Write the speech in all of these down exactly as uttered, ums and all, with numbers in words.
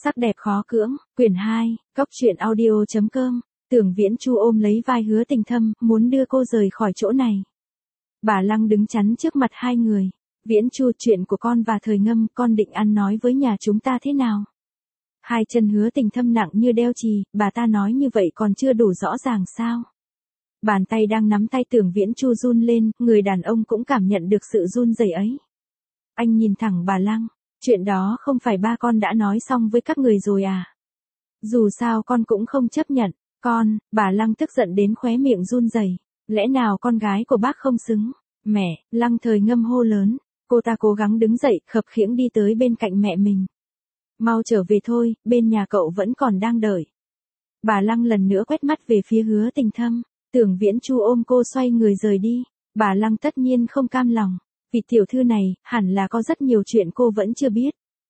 Sắc đẹp khó cưỡng, quyển hai, góc truyện audio.com, Tưởng Viễn Chu ôm lấy vai Hứa Tình Thâm, muốn đưa cô rời khỏi chỗ này. Bà Lăng đứng chắn trước mặt hai người. Viễn Chu, chuyện của con và Thời Ngâm, con định ăn nói với nhà chúng ta thế nào? Hai chân Hứa Tình Thâm nặng như đeo chì, bà ta nói như vậy còn chưa đủ rõ ràng sao? Bàn tay đang nắm tay Tưởng Viễn Chu run lên, người đàn ông cũng cảm nhận được sự run rẩy ấy. Anh nhìn thẳng bà Lăng. Chuyện đó không phải ba con đã nói xong với các người rồi à? Dù sao con cũng không chấp nhận. Con, bà Lăng tức giận đến khóe miệng run rẩy. Lẽ nào con gái của bác không xứng? Mẹ, Lăng Thời Ngâm hô lớn. Cô ta cố gắng đứng dậy, khập khiễng đi tới bên cạnh mẹ mình. Mau trở về thôi, bên nhà cậu vẫn còn đang đợi. Bà Lăng lần nữa quét mắt về phía Hứa Tình Thâm. Tưởng Viễn Chu ôm cô xoay người rời đi. Bà Lăng tất nhiên không cam lòng. Vì tiểu thư này, hẳn là có rất nhiều chuyện cô vẫn chưa biết.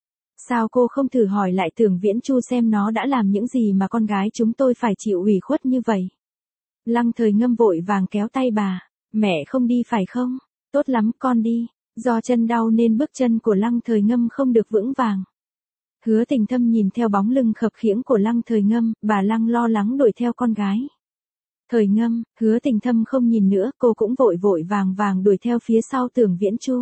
Sao cô không thử hỏi lại Tưởng Viễn Chu xem nó đã làm những gì mà con gái chúng tôi phải chịu ủy khuất như vậy? Lăng Thời Ngâm vội vàng kéo tay bà. Mẹ không đi phải không? Tốt lắm, con đi. Do chân đau nên bước chân của Lăng Thời Ngâm không được vững vàng. Hứa Tình Thâm nhìn theo bóng lưng khập khiễng của Lăng Thời Ngâm, bà Lăng lo lắng đuổi theo con gái. Thời Ngâm, Hứa Tình Thâm không nhìn nữa, cô cũng vội vội vàng vàng đuổi theo phía sau Tưởng Viễn Chu.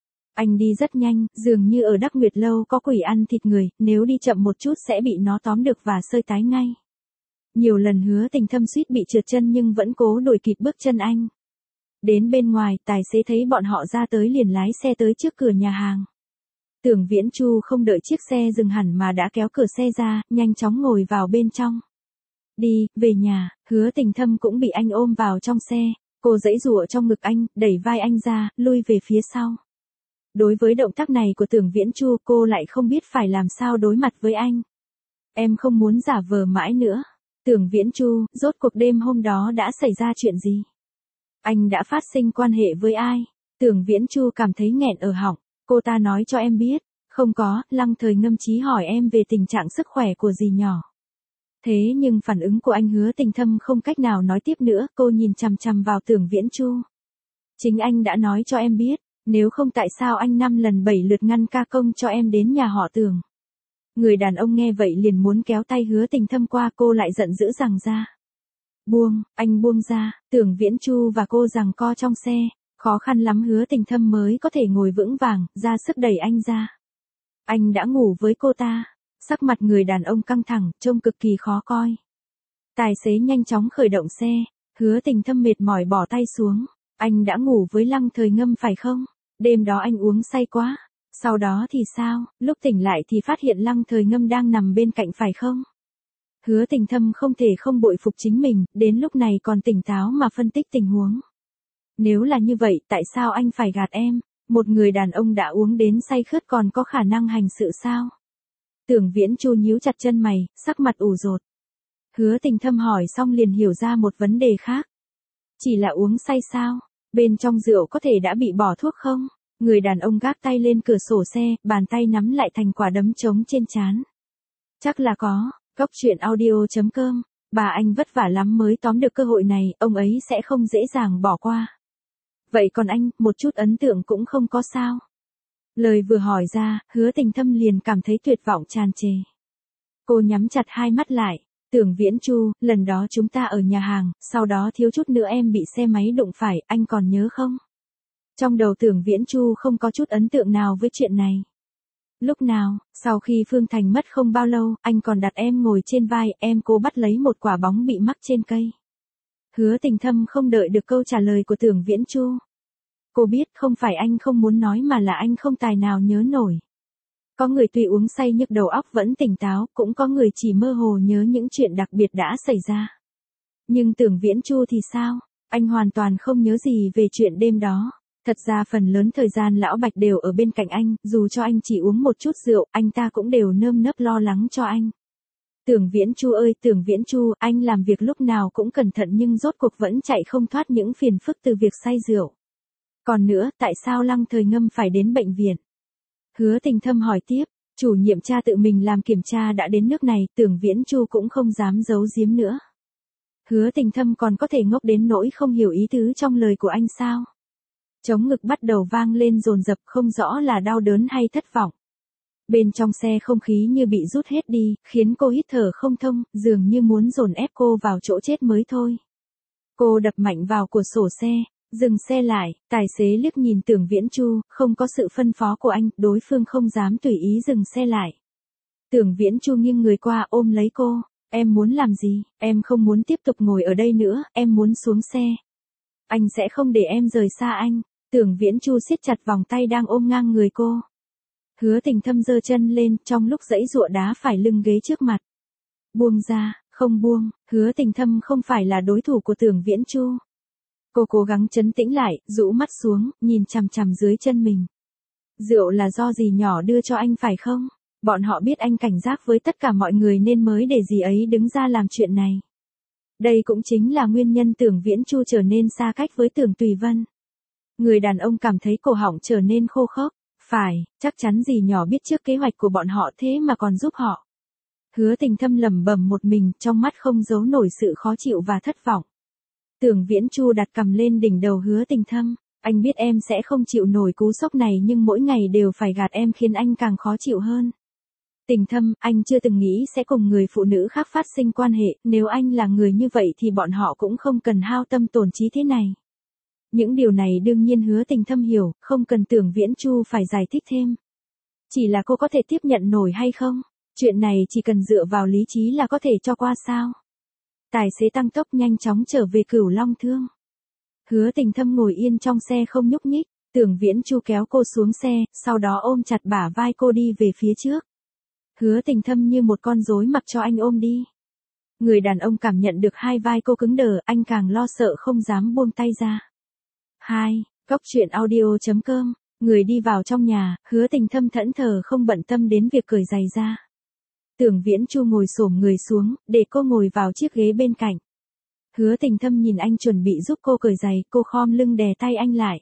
Anh đi rất nhanh, dường như ở Đắc Nguyệt Lâu có quỷ ăn thịt người, nếu đi chậm một chút sẽ bị nó tóm được và sơi tái ngay. Nhiều lần Hứa Tình Thâm suýt bị trượt chân nhưng vẫn cố đuổi kịp bước chân anh. Đến bên ngoài, tài xế thấy bọn họ ra tới liền lái xe tới trước cửa nhà hàng. Tưởng Viễn Chu không đợi chiếc xe dừng hẳn mà đã kéo cửa xe ra, nhanh chóng ngồi vào bên trong. Đi, về nhà. Hứa Tình Thâm cũng bị anh ôm vào trong xe. Cô giãy giụa trong ngực anh, đẩy vai anh ra, lui về phía sau. Đối với động tác này của Tưởng Viễn Chu, cô lại không biết phải làm sao đối mặt với anh. Em không muốn giả vờ mãi nữa. Tưởng Viễn Chu, rốt cuộc đêm hôm đó đã xảy ra chuyện gì? Anh đã phát sinh quan hệ với ai? Tưởng Viễn Chu cảm thấy nghẹn ở họng. Cô ta nói cho em biết. Không có, Lăng Thời Ngâm chí hỏi em về tình trạng sức khỏe của dì nhỏ. Thế nhưng phản ứng của anh Hứa Tình Thâm không cách nào nói tiếp nữa, cô nhìn chằm chằm vào Tưởng Viễn Chu. Chính anh đã nói cho em biết, nếu không tại sao anh năm lần bảy lượt ngăn ca công cho em đến nhà họ Tưởng. Người đàn ông nghe vậy liền muốn kéo tay Hứa Tình Thâm qua, cô lại giận dữ giằng ra. Buông, anh buông ra. Tưởng Viễn Chu và cô giằng co trong xe, khó khăn lắm Hứa Tình Thâm mới có thể ngồi vững vàng, ra sức đẩy anh ra. Anh đã ngủ với cô ta. Sắc mặt người đàn ông căng thẳng, trông cực kỳ khó coi. Tài xế nhanh chóng khởi động xe. Hứa Tình Thâm mệt mỏi bỏ tay xuống. Anh đã ngủ với Lăng Thời Ngâm phải không? Đêm đó anh uống say quá. Sau đó thì sao? Lúc tỉnh lại thì phát hiện Lăng Thời Ngâm đang nằm bên cạnh phải không? Hứa Tình Thâm không thể không bội phục chính mình, đến lúc này còn tỉnh táo mà phân tích tình huống. Nếu là như vậy, tại sao anh phải gạt em? Một người đàn ông đã uống đến say khướt còn có khả năng hành sự sao? Tưởng Viễn Chu nhíu chặt chân mày, sắc mặt ủ rột. Hứa Tình Thâm hỏi xong liền hiểu ra một vấn đề khác. Chỉ là uống say sao? Bên trong rượu có thể đã bị bỏ thuốc không? Người đàn ông gác tay lên cửa sổ xe, bàn tay nắm lại thành quả đấm trống trên trán. Chắc là có. Góc truyện audio.com, bà anh vất vả lắm mới tóm được cơ hội này, ông ấy sẽ không dễ dàng bỏ qua. Vậy còn anh, một chút ấn tượng cũng không có sao? Lời vừa hỏi ra, Hứa Tình Thâm liền cảm thấy tuyệt vọng tràn trề. Cô nhắm chặt hai mắt lại. Tưởng Viễn Chu, lần đó chúng ta ở nhà hàng, sau đó thiếu chút nữa em bị xe máy đụng phải, anh còn nhớ không? Trong đầu Tưởng Viễn Chu không có chút ấn tượng nào với chuyện này. Lúc nào, sau khi Phương Thành mất không bao lâu, anh còn đặt em ngồi trên vai, em cố bắt lấy một quả bóng bị mắc trên cây. Hứa Tình Thâm không đợi được câu trả lời của Tưởng Viễn Chu. Cô biết không phải anh không muốn nói mà là anh không tài nào nhớ nổi. Có người tuy uống say nhức đầu óc vẫn tỉnh táo, cũng có người chỉ mơ hồ nhớ những chuyện đặc biệt đã xảy ra. Nhưng Tưởng Viễn Chu thì sao? Anh hoàn toàn không nhớ gì về chuyện đêm đó. Thật ra phần lớn thời gian Lão Bạch đều ở bên cạnh anh, dù cho anh chỉ uống một chút rượu, anh ta cũng đều nơm nớp lo lắng cho anh. Tưởng Viễn Chu ơi, Tưởng Viễn Chu, anh làm việc lúc nào cũng cẩn thận nhưng rốt cuộc vẫn chạy không thoát những phiền phức từ việc say rượu. Còn nữa, tại sao Lăng Thời Ngâm phải đến bệnh viện? Hứa Tình Thâm hỏi tiếp, chủ nhiệm cha tự mình làm kiểm tra đã đến nước này, Tưởng Viễn Chu cũng không dám giấu giếm nữa. Hứa Tình Thâm còn có thể ngốc đến nỗi không hiểu ý tứ trong lời của anh sao? Trống ngực bắt đầu vang lên dồn dập, không rõ là đau đớn hay thất vọng. Bên trong xe không khí như bị rút hết đi, khiến cô hít thở không thông, dường như muốn dồn ép cô vào chỗ chết mới thôi. Cô đập mạnh vào cửa sổ xe, dừng xe lại, tài xế liếc nhìn Tưởng Viễn Chu, không có sự phân phó của anh, đối phương không dám tùy ý dừng xe lại. Tưởng Viễn Chu nghiêng người qua ôm lấy cô, em muốn làm gì, em không muốn tiếp tục ngồi ở đây nữa, em muốn xuống xe. Anh sẽ không để em rời xa anh. Tưởng Viễn Chu siết chặt vòng tay đang ôm ngang người cô. Hứa Tình Thâm giơ chân lên, trong lúc giãy giụa đá phải lưng ghế trước mặt. Buông ra, không buông, Hứa Tình Thâm không phải là đối thủ của Tưởng Viễn Chu. Cô cố gắng trấn tĩnh lại, rũ mắt xuống, nhìn chằm chằm dưới chân mình. Rượu là do dì nhỏ đưa cho anh phải không? Bọn họ biết anh cảnh giác với tất cả mọi người nên mới để dì ấy đứng ra làm chuyện này. Đây cũng chính là nguyên nhân Tưởng Viễn Chu trở nên xa cách với Tưởng Tùy Vân. Người đàn ông cảm thấy cổ họng trở nên khô khốc. Phải, chắc chắn dì nhỏ biết trước kế hoạch của bọn họ thế mà còn giúp họ. Hứa Tình Thâm lẩm bẩm một mình, trong mắt không giấu nổi sự khó chịu và thất vọng. Tưởng Viễn Chu đặt cằm lên đỉnh đầu Hứa Tình Thâm, anh biết em sẽ không chịu nổi cú sốc này nhưng mỗi ngày đều phải gạt em khiến anh càng khó chịu hơn. Tình Thâm, anh chưa từng nghĩ sẽ cùng người phụ nữ khác phát sinh quan hệ, nếu anh là người như vậy thì bọn họ cũng không cần hao tâm tổn trí thế này. Những điều này đương nhiên Hứa Tình Thâm hiểu, không cần Tưởng Viễn Chu phải giải thích thêm. Chỉ là cô có thể tiếp nhận nổi hay không? Chuyện này chỉ cần dựa vào lý trí là có thể cho qua sao? Tài xế tăng tốc nhanh chóng trở về Cửu Long Thương. Hứa Tình Thâm ngồi yên trong xe không nhúc nhích, Tưởng Viễn Chu kéo cô xuống xe, sau đó ôm chặt bả vai cô đi về phía trước. Hứa Tình Thâm như một con rối mặc cho anh ôm đi. Người đàn ông cảm nhận được hai vai cô cứng đờ, anh càng lo sợ không dám buông tay ra. hai. Cốc truyện audio chấm com. Người đi vào trong nhà, Hứa Tình Thâm thẫn thờ không bận tâm đến việc cởi giày ra. Tưởng Viễn Chu ngồi xổm người xuống, để cô ngồi vào chiếc ghế bên cạnh. Hứa Tình Thâm nhìn anh chuẩn bị giúp cô cởi giày, cô khom lưng đè tay anh lại.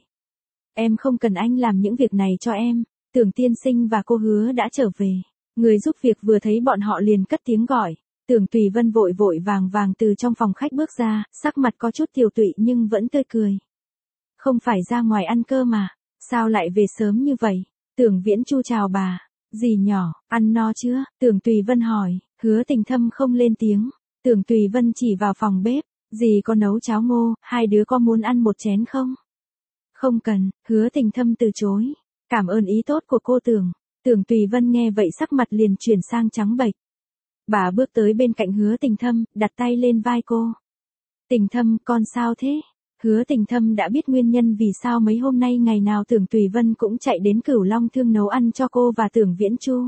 Em không cần anh làm những việc này cho em, Tưởng tiên sinh và cô Hứa đã trở về. Người giúp việc vừa thấy bọn họ liền cất tiếng gọi. Tưởng Tùy Vân vội vội vàng vàng từ trong phòng khách bước ra, sắc mặt có chút tiều tụy nhưng vẫn tươi cười. Không phải ra ngoài ăn cơm mà, sao lại về sớm như vậy? Tưởng Viễn Chu chào bà. Dì nhỏ, ăn no chưa? Tưởng Tùy Vân hỏi. Hứa Tình Thâm không lên tiếng. Tưởng Tùy Vân chỉ vào phòng bếp. Dì có nấu cháo ngô, hai đứa có muốn ăn một chén không? Không cần, Hứa Tình Thâm từ chối. Cảm ơn ý tốt của cô Tưởng. Tưởng Tùy Vân nghe vậy sắc mặt liền chuyển sang trắng bệch. Bà bước tới bên cạnh Hứa Tình Thâm, đặt tay lên vai cô. Tình Thâm, con sao thế? Hứa Tình Thâm đã biết nguyên nhân vì sao mấy hôm nay ngày nào Tưởng Tùy Vân cũng chạy đến Cửu Long Thương nấu ăn cho cô và Tưởng Viễn Chu.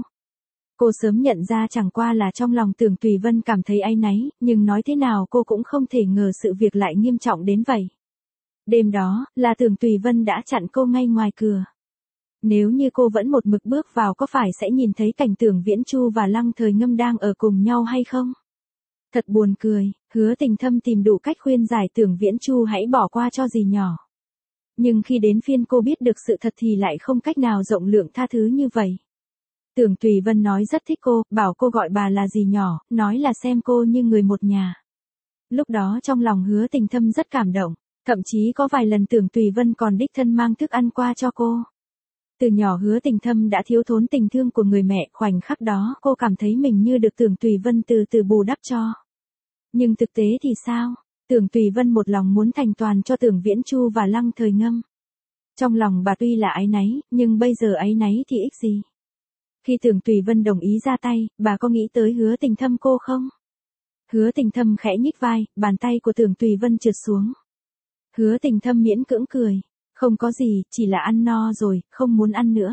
Cô sớm nhận ra chẳng qua là trong lòng Tưởng Tùy Vân cảm thấy áy náy, nhưng nói thế nào cô cũng không thể ngờ sự việc lại nghiêm trọng đến vậy. Đêm đó, là Tưởng Tùy Vân đã chặn cô ngay ngoài cửa. Nếu như cô vẫn một mực bước vào có phải sẽ nhìn thấy cảnh Tưởng Viễn Chu và Lăng Thời Ngâm đang ở cùng nhau hay không? Thật buồn cười, Hứa Tình Thâm tìm đủ cách khuyên giải Tưởng Viễn Chu hãy bỏ qua cho dì nhỏ. Nhưng khi đến phiên cô biết được sự thật thì lại không cách nào rộng lượng tha thứ như vậy. Tưởng Tùy Vân nói rất thích cô, bảo cô gọi bà là dì nhỏ, nói là xem cô như người một nhà. Lúc đó trong lòng Hứa Tình Thâm rất cảm động, thậm chí có vài lần Tưởng Tùy Vân còn đích thân mang thức ăn qua cho cô. Từ nhỏ Hứa Tình Thâm đã thiếu thốn tình thương của người mẹ, khoảnh khắc đó cô cảm thấy mình như được Tưởng Tùy Vân từ từ bù đắp cho. Nhưng thực tế thì sao? Tưởng Tùy Vân một lòng muốn thành toàn cho Tưởng Viễn Chu và Lăng Thời Ngâm. Trong lòng bà tuy là áy náy, nhưng bây giờ áy náy thì ích gì? Khi Tưởng Tùy Vân đồng ý ra tay, bà có nghĩ tới Hứa Tình Thâm cô không? Hứa Tình Thâm khẽ nhích vai, bàn tay của Tưởng Tùy Vân trượt xuống. Hứa Tình Thâm miễn cưỡng cười. Không có gì, chỉ là ăn no rồi, không muốn ăn nữa.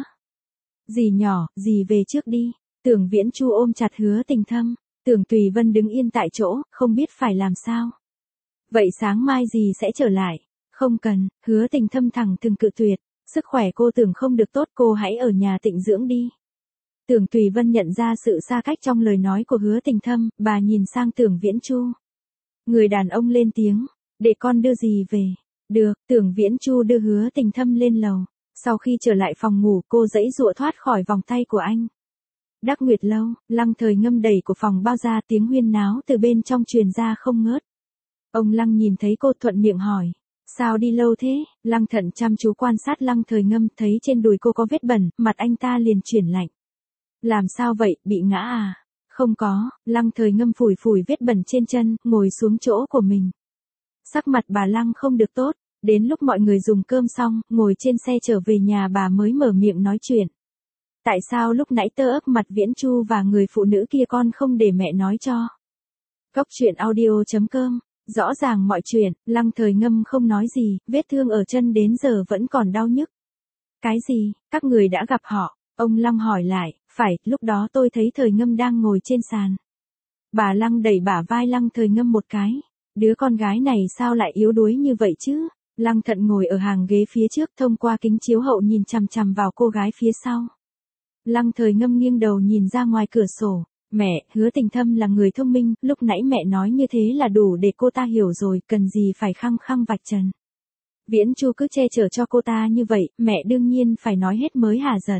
Dì nhỏ, dì về trước đi. Tưởng Viễn Chu ôm chặt Hứa Tình Thâm. Tưởng Tùy Vân đứng yên tại chỗ, không biết phải làm sao. Vậy sáng mai dì sẽ trở lại. Không cần, Hứa Tình Thâm thẳng thừng cự tuyệt. Sức khỏe cô Tưởng không được tốt, cô hãy ở nhà tịnh dưỡng đi. Tưởng Tùy Vân nhận ra sự xa cách trong lời nói của Hứa Tình Thâm, bà nhìn sang Tưởng Viễn Chu. Người đàn ông lên tiếng, để con đưa dì về. Được, Tưởng Viễn Chu đưa Hứa Tình Thâm lên lầu. Sau khi trở lại phòng ngủ cô giãy giụa thoát khỏi vòng tay của anh. Đắc Nguyệt Lâu, Lăng Thời Ngâm đẩy của phòng bao ra, tiếng huyên náo từ bên trong truyền ra không ngớt. Ông Lăng nhìn thấy cô thuận miệng hỏi. Sao đi lâu thế? Lăng Thận chăm chú quan sát Lăng Thời Ngâm, thấy trên đùi cô có vết bẩn, mặt anh ta liền chuyển lạnh. Làm sao vậy, bị ngã à? Không có, Lăng Thời Ngâm phủi phủi vết bẩn trên chân, ngồi xuống chỗ của mình. Sắc mặt bà Lăng không được tốt, đến lúc mọi người dùng cơm xong, ngồi trên xe trở về nhà bà mới mở miệng nói chuyện. Tại sao lúc nãy tơ ấp mặt Viễn Chu và người phụ nữ kia con không để mẹ nói cho? Góc chuyện audio chấm com, rõ ràng mọi chuyện, Lăng Thời Ngâm không nói gì, vết thương ở chân đến giờ vẫn còn đau nhức. Cái gì, các người đã gặp họ? Ông Lăng hỏi lại, phải, lúc đó tôi thấy Thời Ngâm đang ngồi trên sàn. Bà Lăng đẩy bả vai Lăng Thời Ngâm một cái. Đứa con gái này sao lại yếu đuối như vậy chứ? Lăng Thận ngồi ở hàng ghế phía trước thông qua kính chiếu hậu nhìn chằm chằm vào cô gái phía sau. Lăng Thời Ngâm nghiêng đầu nhìn ra ngoài cửa sổ. Mẹ, Hứa Tình Thâm là người thông minh, lúc nãy mẹ nói như thế là đủ để cô ta hiểu rồi, cần gì phải khăng khăng vạch trần. Viễn Chu cứ che chở cho cô ta như vậy, mẹ đương nhiên phải nói hết mới hả giận.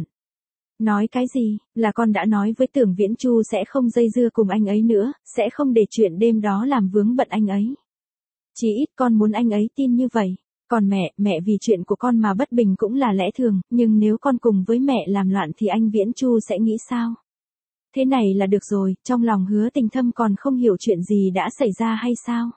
Nói cái gì, là con đã nói với Tưởng Viễn Chu sẽ không dây dưa cùng anh ấy nữa, sẽ không để chuyện đêm đó làm vướng bận anh ấy. Chỉ ít con muốn anh ấy tin như vậy. Còn mẹ, mẹ vì chuyện của con mà bất bình cũng là lẽ thường, nhưng nếu con cùng với mẹ làm loạn thì anh Viễn Chu sẽ nghĩ sao? Thế này là được rồi, trong lòng Hứa Tình Thâm còn không hiểu chuyện gì đã xảy ra hay sao?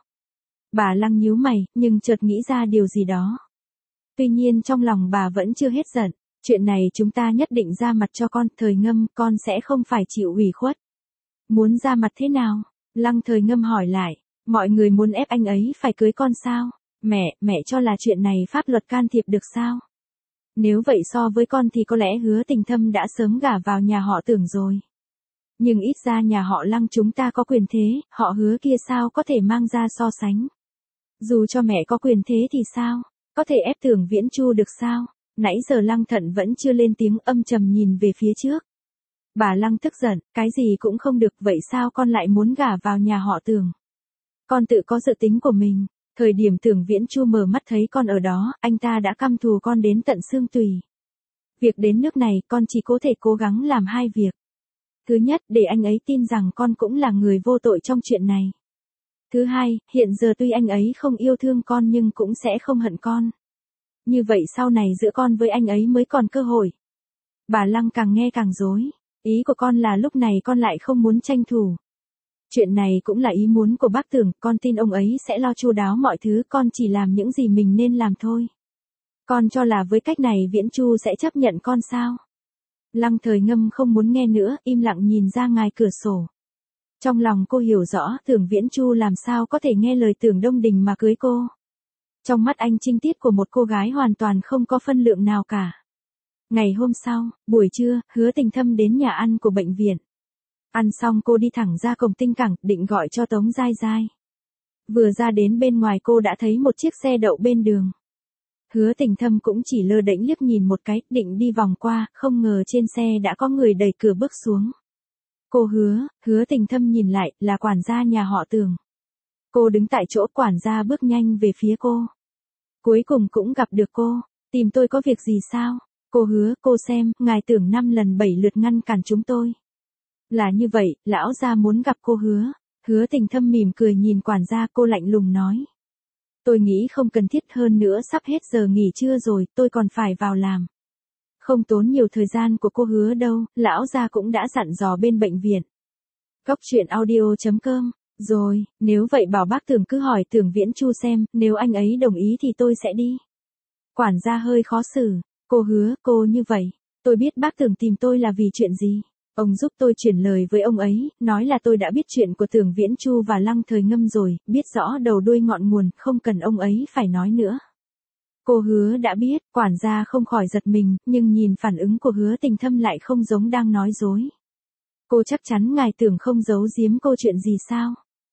Bà Lăng nhíu mày, nhưng chợt nghĩ ra điều gì đó. Tuy nhiên trong lòng bà vẫn chưa hết giận. Chuyện này chúng ta nhất định ra mặt cho con, Thời Ngâm, con sẽ không phải chịu ủy khuất. Muốn ra mặt thế nào? Lăng Thời Ngâm hỏi lại, mọi người muốn ép anh ấy phải cưới con sao? Mẹ, mẹ cho là chuyện này pháp luật can thiệp được sao? Nếu vậy so với con thì có lẽ Hứa Tình Thâm đã sớm gả vào nhà họ Tưởng rồi. Nhưng ít ra nhà họ Lăng chúng ta có quyền thế, họ Hứa kia sao có thể mang ra so sánh. Dù cho mẹ có quyền thế thì sao? Có thể ép Tưởng Viễn Chu được sao? Nãy giờ Lăng Thận vẫn chưa lên tiếng, âm trầm nhìn về phía trước. Bà Lăng tức giận, cái gì cũng không được, vậy sao con lại muốn gả vào nhà họ Tưởng? Con tự có dự tính của mình, thời điểm Tưởng Viễn Chu mở mắt thấy con ở đó, anh ta đã căm thù con đến tận xương tủy. Việc đến nước này con chỉ có thể cố gắng làm hai việc. Thứ nhất, để anh ấy tin rằng con cũng là người vô tội trong chuyện này. Thứ hai, hiện giờ tuy anh ấy không yêu thương con nhưng cũng sẽ không hận con. Như vậy sau này giữa con với anh ấy mới còn cơ hội. Bà Lăng càng nghe càng rối. Ý của con là lúc này con lại không muốn tranh thủ. Chuyện này cũng là ý muốn của bác Tưởng, con tin ông ấy sẽ lo chu đáo mọi thứ, con chỉ làm những gì mình nên làm thôi. Con cho là với cách này Viễn Chu sẽ chấp nhận con sao? Lăng Thời Ngâm không muốn nghe nữa, im lặng nhìn ra ngoài cửa sổ. Trong lòng cô hiểu rõ, Tưởng Viễn Chu làm sao có thể nghe lời Tưởng Đông Đình mà cưới cô. Trong mắt anh trinh tiết của một cô gái hoàn toàn không có phân lượng nào cả. Ngày hôm sau, buổi trưa, Hứa Tình Thâm đến nhà ăn của bệnh viện. Ăn xong cô đi thẳng ra cổng Tinh Cảng, định gọi cho Tống Giai Giai. Vừa ra đến bên ngoài cô đã thấy một chiếc xe đậu bên đường. Hứa Tình Thâm cũng chỉ lơ đễnh liếc nhìn một cái, định đi vòng qua, không ngờ trên xe đã có người đẩy cửa bước xuống. Cô Hứa, Hứa Tình Thâm nhìn lại, là quản gia nhà họ Tưởng. Cô đứng tại chỗ, quản gia bước nhanh về phía cô. Cuối cùng cũng gặp được cô, tìm tôi có việc gì sao? Cô Hứa, cô xem, ngài Tưởng năm lần bảy lượt ngăn cản chúng tôi. Là như vậy, lão gia muốn gặp cô Hứa. Hứa Tình Thâm mỉm cười nhìn quản gia, cô lạnh lùng nói. Tôi nghĩ không cần thiết, hơn nữa sắp hết giờ nghỉ trưa rồi, tôi còn phải vào làm. Không tốn nhiều thời gian của cô Hứa đâu, lão gia cũng đã dặn dò bên bệnh viện. Góc chuyện audio chấm com. Rồi, nếu vậy bảo bác Tưởng cứ hỏi Tưởng Viễn Chu xem, nếu anh ấy đồng ý thì tôi sẽ đi. Quản gia hơi khó xử, cô Hứa, cô như vậy, tôi biết bác Tưởng tìm tôi là vì chuyện gì. Ông giúp tôi chuyển lời với ông ấy, nói là tôi đã biết chuyện của Tưởng Viễn Chu và Lăng Thời Ngâm rồi, biết rõ đầu đuôi ngọn nguồn, không cần ông ấy phải nói nữa. Cô Hứa đã biết, quản gia không khỏi giật mình, nhưng nhìn phản ứng của Hứa Tình Thâm lại không giống đang nói dối. Cô chắc chắn ngài Tưởng không giấu giếm cô chuyện gì sao?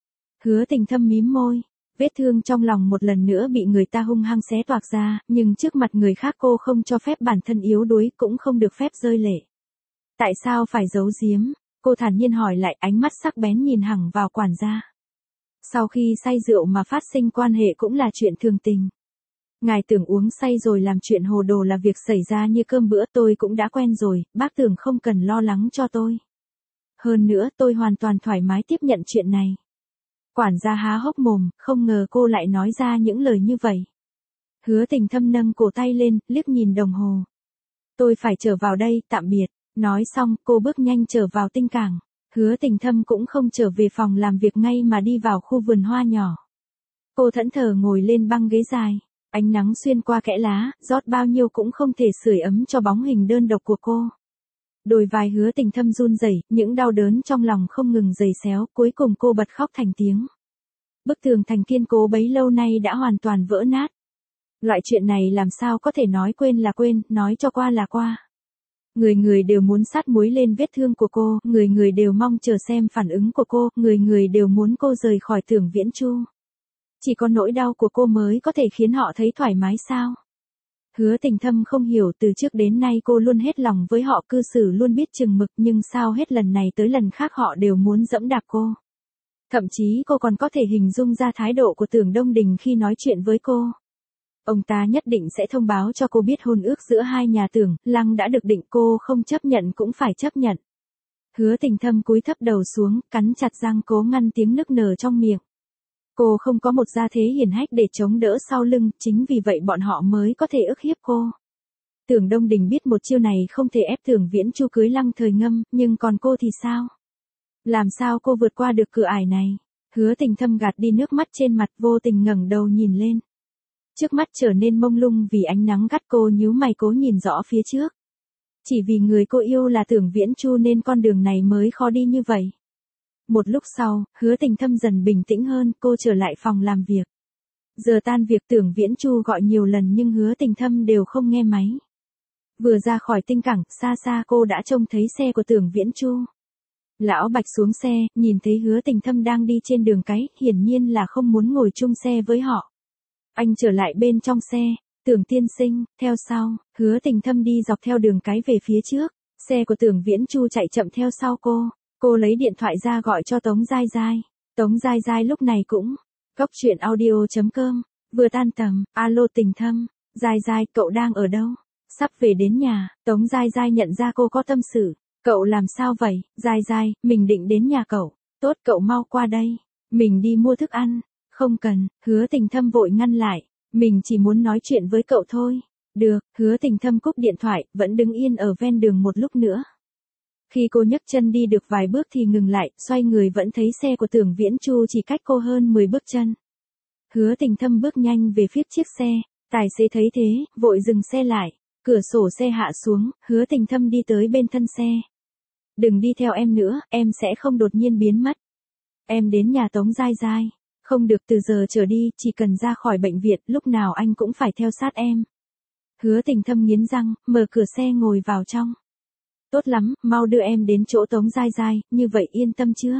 Hứa Tình Thâm mím môi, vết thương trong lòng một lần nữa bị người ta hung hăng xé toạc ra, nhưng trước mặt người khác cô không cho phép bản thân yếu đuối, cũng không được phép rơi lệ. Tại sao phải giấu giếm? Cô thản nhiên hỏi lại, ánh mắt sắc bén nhìn hẳn vào quản gia. Sau khi say rượu mà phát sinh quan hệ cũng là chuyện thường tình. Ngài Tưởng uống say rồi làm chuyện hồ đồ là việc xảy ra như cơm bữa, tôi cũng đã quen rồi, bác Tưởng không cần lo lắng cho tôi. Hơn nữa tôi hoàn toàn thoải mái tiếp nhận chuyện này. Quản gia há hốc mồm, không ngờ cô lại nói ra những lời như vậy. Hứa Tình Thâm nâng cổ tay lên, liếc nhìn đồng hồ. Tôi phải trở vào đây, tạm biệt. Nói xong, cô bước nhanh trở vào tinh cảng. Hứa Tình Thâm cũng không trở về phòng làm việc ngay mà đi vào khu vườn hoa nhỏ. Cô thẫn thờ ngồi lên băng ghế dài. Ánh nắng xuyên qua kẽ lá, rót bao nhiêu cũng không thể sưởi ấm cho bóng hình đơn độc của cô. Đôi vai Hứa Tình Thâm run rẩy, những đau đớn trong lòng không ngừng giày xéo, cuối cùng cô bật khóc thành tiếng. Bức tường thành kiên cố bấy lâu nay đã hoàn toàn vỡ nát. Loại chuyện này làm sao có thể nói quên là quên, nói cho qua là qua. Người người đều muốn sát muối lên vết thương của cô, người người đều mong chờ xem phản ứng của cô, người người đều muốn cô rời khỏi Tưởng Viễn Chu. Chỉ có nỗi đau của cô mới có thể khiến họ thấy thoải mái sao? Hứa Tình Thâm không hiểu, từ trước đến nay cô luôn hết lòng với họ, cư xử luôn biết chừng mực, nhưng sao hết lần này tới lần khác họ đều muốn giẫm đạp cô. Thậm chí cô còn có thể hình dung ra thái độ của Tưởng Đông Đình khi nói chuyện với cô. Ông ta nhất định sẽ thông báo cho cô biết hôn ước giữa hai nhà Tưởng, Lăng đã được định, cô không chấp nhận cũng phải chấp nhận. Hứa Tình Thâm cúi thấp đầu xuống, cắn chặt răng cố ngăn tiếng nức nở trong miệng. Cô không có một gia thế hiển hách để chống đỡ sau lưng, chính vì vậy bọn họ mới có thể ức hiếp cô. Tưởng Đông Đình biết một chiêu này không thể ép Tưởng Viễn Chu cưới Lăng Thời Ngâm, nhưng còn cô thì sao? Làm sao cô vượt qua được cửa ải này? Hứa Tình Thâm gạt đi nước mắt trên mặt, vô tình ngẩng đầu nhìn lên. Trước mắt trở nên mông lung vì ánh nắng gắt, cô nhíu mày cố nhìn rõ phía trước. Chỉ vì người cô yêu là Tưởng Viễn Chu nên con đường này mới khó đi như vậy. Một lúc sau, Hứa Tình Thâm dần bình tĩnh hơn, cô trở lại phòng làm việc. Giờ tan việc Tưởng Viễn Chu gọi nhiều lần nhưng Hứa Tình Thâm đều không nghe máy. Vừa ra khỏi tinh cảng, xa xa cô đã trông thấy xe của Tưởng Viễn Chu. Lão Bạch xuống xe, nhìn thấy Hứa Tình Thâm đang đi trên đường cái, hiển nhiên là không muốn ngồi chung xe với họ. Anh trở lại bên trong xe, Tưởng tiên sinh, theo sau, Hứa Tình Thâm đi dọc theo đường cái về phía trước, xe của Tưởng Viễn Chu chạy chậm theo sau cô. Cô lấy điện thoại ra gọi cho Tống Giai Giai. Tống Giai Giai lúc này cũng, Cốc Truyện Audio chấm com, vừa tan tầm, alo Tình Thâm, Giai Giai, cậu đang ở đâu? Sắp về đến nhà, Tống Giai Giai nhận ra cô có tâm sự. Cậu làm sao vậy? Giai Giai, mình định đến nhà cậu. Tốt, cậu mau qua đây. Mình đi mua thức ăn. Không cần, Hứa Tình Thâm vội ngăn lại. Mình chỉ muốn nói chuyện với cậu thôi. Được, Hứa Tình Thâm cúp điện thoại, vẫn đứng yên ở ven đường một lúc nữa. Khi cô nhấc chân đi được vài bước thì ngừng lại, xoay người vẫn thấy xe của Tưởng Viễn Chu chỉ cách cô hơn mười bước chân. Hứa Tình Thâm bước nhanh về phía chiếc xe, tài xế thấy thế, vội dừng xe lại, cửa sổ xe hạ xuống, Hứa Tình Thâm đi tới bên thân xe. Đừng đi theo em nữa, em sẽ không đột nhiên biến mất. Em đến nhà Tống Giai Giai. Không được, từ giờ trở đi, chỉ cần ra khỏi bệnh viện, lúc nào anh cũng phải theo sát em. Hứa Tình Thâm nghiến răng, mở cửa xe ngồi vào trong. Tốt lắm, mau đưa em đến chỗ Tống Giai Giai, như vậy yên tâm chưa?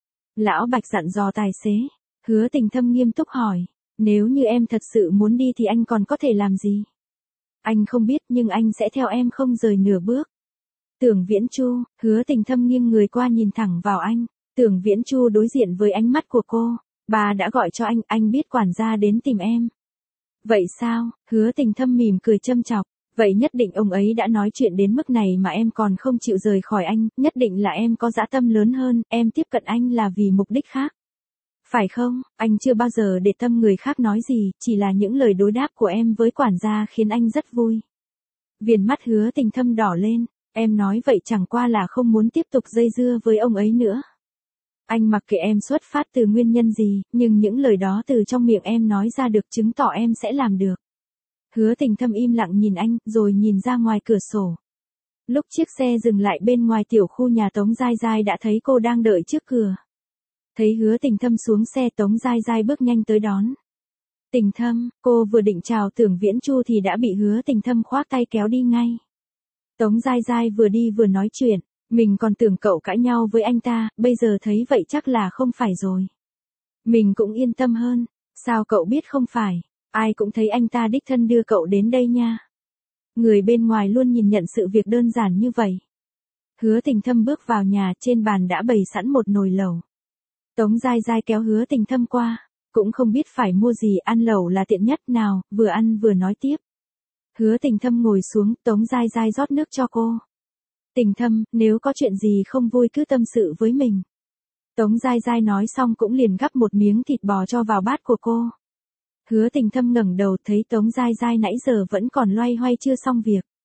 Lão Bạch dặn dò tài xế. Hứa Tình Thâm nghiêm túc hỏi, nếu như em thật sự muốn đi thì anh còn có thể làm gì? Anh không biết nhưng anh sẽ theo em không rời nửa bước. Tưởng Viễn Chu, Hứa Tình Thâm nghiêng người qua nhìn thẳng vào anh. Tưởng Viễn Chu đối diện với ánh mắt của cô. Bà đã gọi cho anh, anh biết quản gia đến tìm em. Vậy sao? Hứa Tình Thâm mỉm cười châm chọc. Vậy nhất định ông ấy đã nói chuyện đến mức này mà em còn không chịu rời khỏi anh, nhất định là em có dã tâm lớn hơn, em tiếp cận anh là vì mục đích khác. Phải không? Anh chưa bao giờ để tâm người khác nói gì, chỉ là những lời đối đáp của em với quản gia khiến anh rất vui. Viền mắt Hứa Tình Thâm đỏ lên, em nói vậy chẳng qua là không muốn tiếp tục dây dưa với ông ấy nữa. Anh mặc kệ em xuất phát từ nguyên nhân gì, nhưng những lời đó từ trong miệng em nói ra được chứng tỏ em sẽ làm được. Hứa Tình Thâm im lặng nhìn anh, rồi nhìn ra ngoài cửa sổ. Lúc chiếc xe dừng lại bên ngoài tiểu khu nhà Tống Giai Giai đã thấy cô đang đợi trước cửa. Thấy Hứa Tình Thâm xuống xe, Tống Giai Giai bước nhanh tới đón. Tình Thâm, cô vừa định chào Tưởng Viễn Chu thì đã bị Hứa Tình Thâm khoác tay kéo đi ngay. Tống Giai Giai vừa đi vừa nói chuyện, mình còn tưởng cậu cãi nhau với anh ta, bây giờ thấy vậy chắc là không phải rồi. Mình cũng yên tâm hơn, sao cậu biết không phải? Ai cũng thấy anh ta đích thân đưa cậu đến đây nha. Người bên ngoài luôn nhìn nhận sự việc đơn giản như vậy. Hứa Tình Thâm bước vào nhà, trên bàn đã bày sẵn một nồi lẩu. Tống Giai Giai kéo Hứa Tình Thâm qua, cũng không biết phải mua gì, ăn lẩu là tiện nhất nào, vừa ăn vừa nói tiếp. Hứa Tình Thâm ngồi xuống, Tống Giai Giai rót nước cho cô. Tình Thâm, nếu có chuyện gì không vui cứ tâm sự với mình. Tống Giai Giai nói xong cũng liền gắp một miếng thịt bò cho vào bát của cô. Hứa Tình Thâm ngẩng đầu thấy Tống Giai Giai nãy giờ vẫn còn loay hoay chưa xong việc.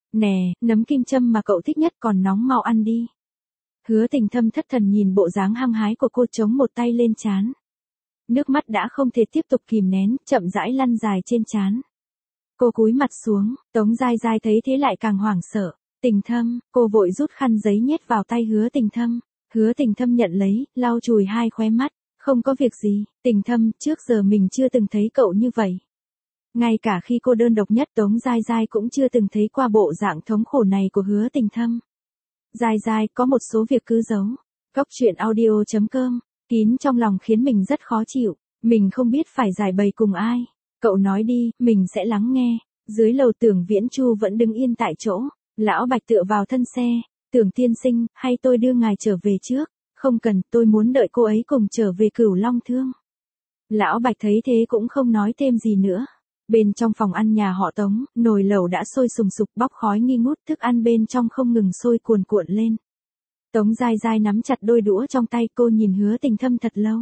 Nè, nấm kim châm mà cậu thích nhất còn nóng, mau ăn đi. Hứa Tình Thâm thất thần nhìn bộ dáng hăng hái của cô, chống một tay lên trán. Nước mắt đã không thể tiếp tục kìm nén, chậm rãi lăn dài trên trán. Cô cúi mặt xuống, Tống Giai Giai thấy thế lại càng hoảng sợ. Tình Thâm, cô vội rút khăn giấy nhét vào tay Hứa Tình Thâm. Hứa Tình Thâm nhận lấy, lau chùi hai khóe mắt. Không có việc gì, Tình Thâm, trước giờ mình chưa từng thấy cậu như vậy. Ngay cả khi cô đơn độc nhất Tống Giai Giai cũng chưa từng thấy qua bộ dạng thống khổ này của Hứa Tình Thâm. Giai Giai, có một số việc cứ giấu. Góc truyện audio chấm com, kín trong lòng khiến mình rất khó chịu, mình không biết phải giải bày cùng ai. Cậu nói đi, mình sẽ lắng nghe. Dưới lầu Tưởng Viễn Chu vẫn đứng yên tại chỗ, lão Bạch tựa vào thân xe. Tưởng tiên sinh, hay tôi đưa ngài trở về trước? Không cần, tôi muốn đợi cô ấy cùng trở về Cửu Long Thương. Lão Bạch thấy thế cũng không nói thêm gì nữa. Bên trong phòng ăn nhà họ Tống, nồi lẩu đã sôi sùng sục bốc khói nghi ngút, thức ăn bên trong không ngừng sôi cuồn cuộn lên. Tống Giai Giai nắm chặt đôi đũa trong tay, cô nhìn Hứa Tình Thâm thật lâu.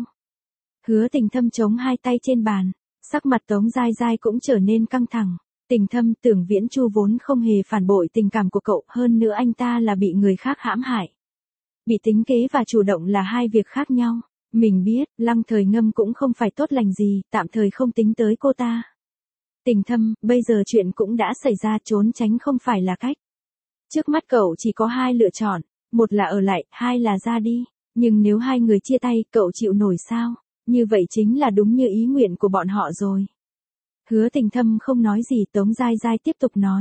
Hứa Tình Thâm chống hai tay trên bàn, sắc mặt Tống Giai Giai cũng trở nên căng thẳng. Tình Thâm, Tưởng Viễn Chu vốn không hề phản bội tình cảm của cậu, hơn nữa anh ta là bị người khác hãm hại. Bị tính kế và chủ động là hai việc khác nhau. Mình biết, Lăng Thời Ngâm cũng không phải tốt lành gì, tạm thời không tính tới cô ta. Tình Thâm, bây giờ chuyện cũng đã xảy ra, trốn tránh không phải là cách. Trước mắt cậu chỉ có hai lựa chọn, một là ở lại, hai là ra đi. Nhưng nếu hai người chia tay, cậu chịu nổi sao? Như vậy chính là đúng như ý nguyện của bọn họ rồi. Hứa Tình Thâm không nói gì, Tống Giai Giai tiếp tục nói.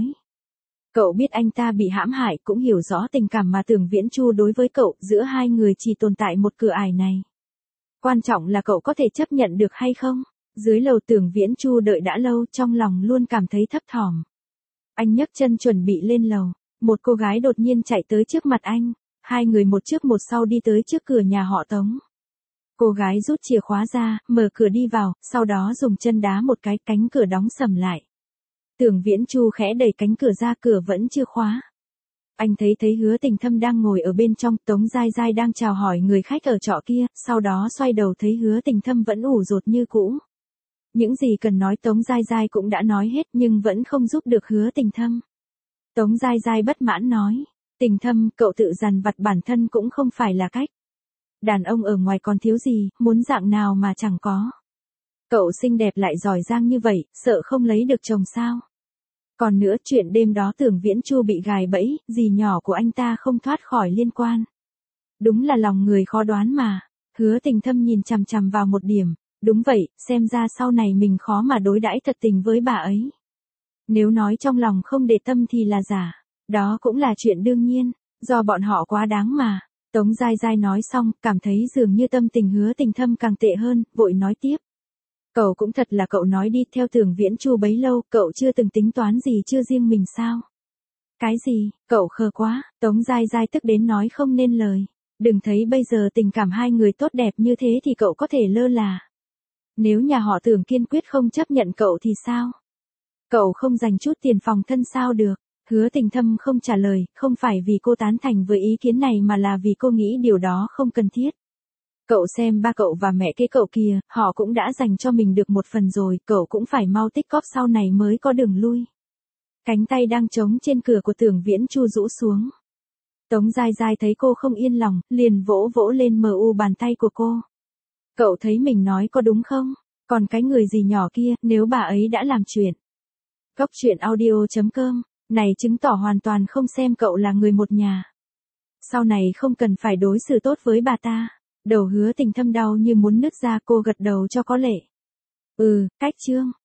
Cậu biết anh ta bị hãm hại, cũng hiểu rõ tình cảm mà Tưởng Viễn Chu đối với cậu, giữa hai người chỉ tồn tại một cửa ải này. Quan trọng là cậu có thể chấp nhận được hay không? Dưới lầu Tưởng Viễn Chu đợi đã lâu, trong lòng luôn cảm thấy thấp thỏm. Anh nhấc chân chuẩn bị lên lầu, một cô gái đột nhiên chạy tới trước mặt anh, hai người một trước một sau đi tới trước cửa nhà họ Tống. Cô gái rút chìa khóa ra, mở cửa đi vào, sau đó dùng chân đá một cái, cánh cửa đóng sầm lại. Tưởng Viễn Chu khẽ đẩy cánh cửa ra, cửa vẫn chưa khóa. Anh thấy thấy Hứa Tình Thâm đang ngồi ở bên trong, Tống Giai Giai đang chào hỏi người khách ở trọ kia, sau đó xoay đầu thấy Hứa Tình Thâm vẫn ủ rột như cũ. Những gì cần nói Tống Giai Giai cũng đã nói hết, nhưng vẫn không giúp được Hứa Tình Thâm. Tống Giai Giai bất mãn nói, Tình Thâm, cậu tự dằn vặt bản thân cũng không phải là cách. Đàn ông ở ngoài còn thiếu gì, muốn dạng nào mà chẳng có. Cậu xinh đẹp lại giỏi giang như vậy, sợ không lấy được chồng sao? Còn nữa, chuyện đêm đó Tưởng Viễn Chu bị gài bẫy, dì nhỏ của anh ta không thoát khỏi liên quan. Đúng là lòng người khó đoán mà. Hứa Tình Thâm nhìn chằm chằm vào một điểm. Đúng vậy, xem ra sau này mình khó mà đối đãi thật tình với bà ấy. Nếu nói trong lòng không để tâm thì là giả. Đó cũng là chuyện đương nhiên, do bọn họ quá đáng mà. Tống Giai Giai nói xong, cảm thấy dường như tâm tình Hứa Tình Thâm càng tệ hơn, vội nói tiếp. Cậu cũng thật là cậu nói đi, theo Tưởng Viễn Chu bấy lâu, cậu chưa từng tính toán gì chưa riêng mình sao? Cái gì, cậu khờ quá, Tống Giai Giai tức đến nói không nên lời. Đừng thấy bây giờ tình cảm hai người tốt đẹp như thế thì cậu có thể lơ là. Nếu nhà họ Tưởng kiên quyết không chấp nhận cậu thì sao? Cậu không dành chút tiền phòng thân sao được? Hứa Tình Thâm không trả lời, không phải vì cô tán thành với ý kiến này mà là vì cô nghĩ điều đó không cần thiết. Cậu xem ba cậu và mẹ kế cậu kìa, họ cũng đã dành cho mình được một phần rồi, cậu cũng phải mau tích cóp sau này mới có đường lui. Cánh tay đang trống trên cửa của Tưởng Viễn Chu rũ xuống. Tống Giai Giai thấy cô không yên lòng, liền vỗ vỗ lên mờ u bàn tay của cô. Cậu thấy mình nói có đúng không? Còn cái người gì nhỏ kia, nếu bà ấy đã làm chuyện. Góc truyện audio chấm com, này chứng tỏ hoàn toàn không xem cậu là người một nhà. Sau này không cần phải đối xử tốt với bà ta. Đầu Hứa Tình Thâm đau như muốn nứt ra, cô gật đầu cho có lệ. Ừ, cách chương.